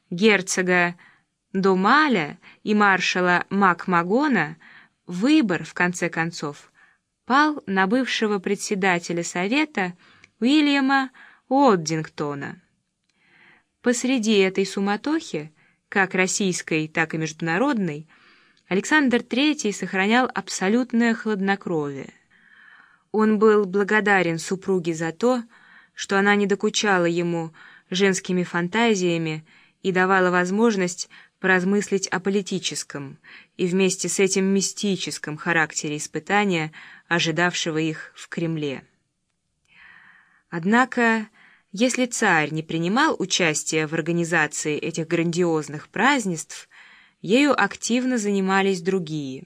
герцога Домаля и маршала Макмагона, выбор, в конце концов, пал на бывшего председателя Совета Уильяма Уоддингтона. Посреди этой суматохи, как российской, так и международной, Александр III сохранял абсолютное хладнокровие. Он был благодарен супруге за то, что она не докучала ему женскими фантазиями и давала возможность поразмыслить о политическом и вместе с этим мистическом характере испытания, ожидавшего их в Кремле. Однако, если царь не принимал участия в организации этих грандиозных празднеств, ею активно занимались другие.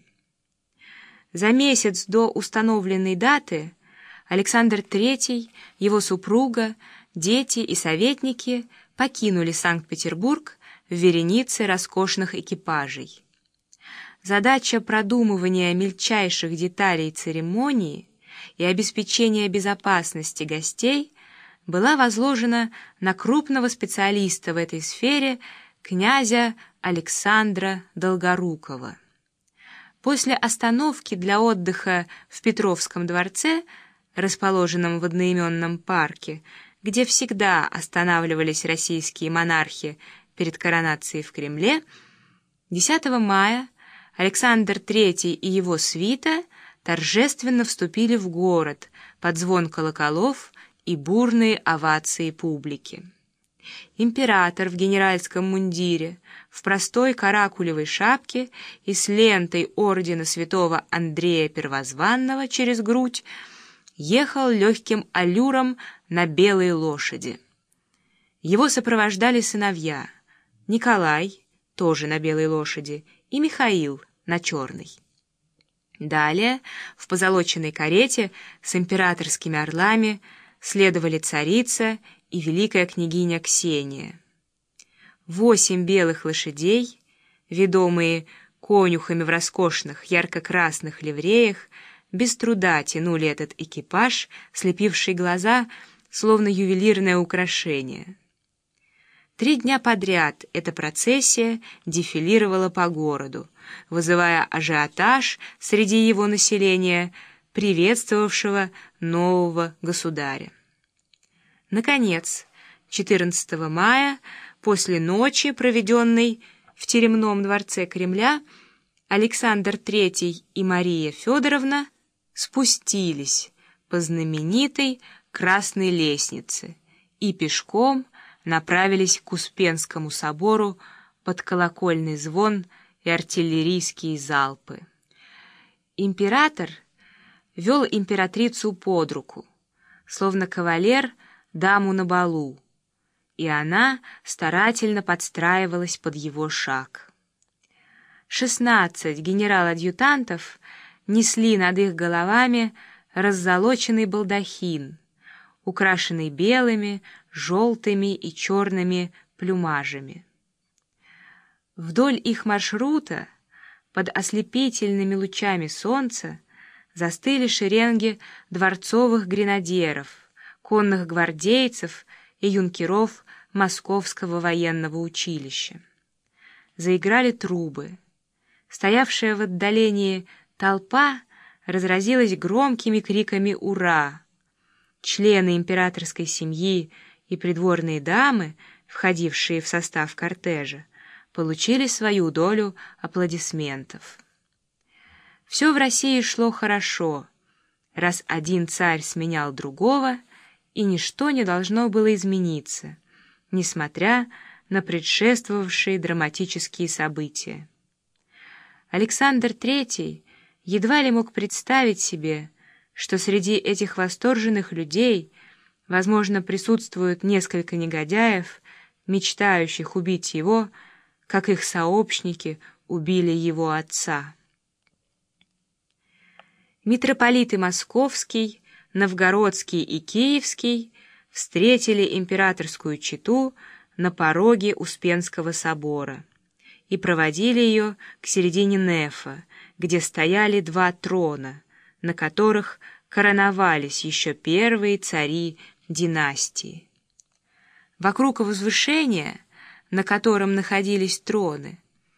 За месяц до установленной даты Александр III, его супруга, дети и советники покинули Санкт-Петербург в веренице роскошных экипажей. Задача продумывания мельчайших деталей церемонии и обеспечения безопасности гостей была возложена на крупного специалиста в этой сфере, князя Александра Долгорукова. После остановки для отдыха в Петровском дворце, расположенном в одноименном парке, где всегда останавливались российские монархи перед коронацией в Кремле, 10 мая Александр III и его свита торжественно вступили в город под звон колоколов и бурные овации публики. Император в генеральском мундире, в простой каракулевой шапке и с лентой ордена святого Андрея Первозванного через грудь ехал легким аллюром на белой лошади. Его сопровождали сыновья Николай, тоже на белой лошади, и Михаил на черной. Далее в позолоченной карете с императорскими орлами следовали царица и великая княгиня Ксения. 8 белых лошадей, ведомые конюхами в роскошных ярко-красных ливреях, без труда тянули этот экипаж, слепивший глаза, словно ювелирное украшение. 3 дня подряд эта процессия дефилировала по городу, вызывая ажиотаж среди его населения, приветствовавшего нового государя. Наконец, 14 мая, после ночи, проведенной в Теремном дворце Кремля, Александр III и Мария Федоровна спустились по знаменитой Красной лестнице и пешком направились к Успенскому собору под колокольный звон и артиллерийские залпы. Император вел императрицу под руку, словно кавалер даму на балу, и она старательно подстраивалась под его шаг. 16 генерал-адъютантов несли над их головами раззолоченный балдахин, украшенный белыми, желтыми и черными плюмажами. Вдоль их маршрута, под ослепительными лучами солнца, застыли шеренги дворцовых гренадеров, конных гвардейцев и юнкеров Московского военного училища. Заиграли трубы. Стоявшая в отдалении толпа разразилась громкими криками «Ура!». Члены императорской семьи и придворные дамы, входившие в состав кортежа, получили свою долю аплодисментов. Все в России шло хорошо, раз один царь сменял другого, и ничто не должно было измениться, несмотря на предшествовавшие драматические события. Александр III едва ли мог представить себе, что среди этих восторженных людей, возможно, присутствуют несколько негодяев, мечтающих убить его, как их сообщники убили его отца. Митрополиты Московский, Новгородский и Киевский встретили императорскую чету на пороге Успенского собора и проводили ее к середине нефа, где стояли 2 трона, на которых короновались еще первые цари династии. Вокруг возвышения на котором находились троны.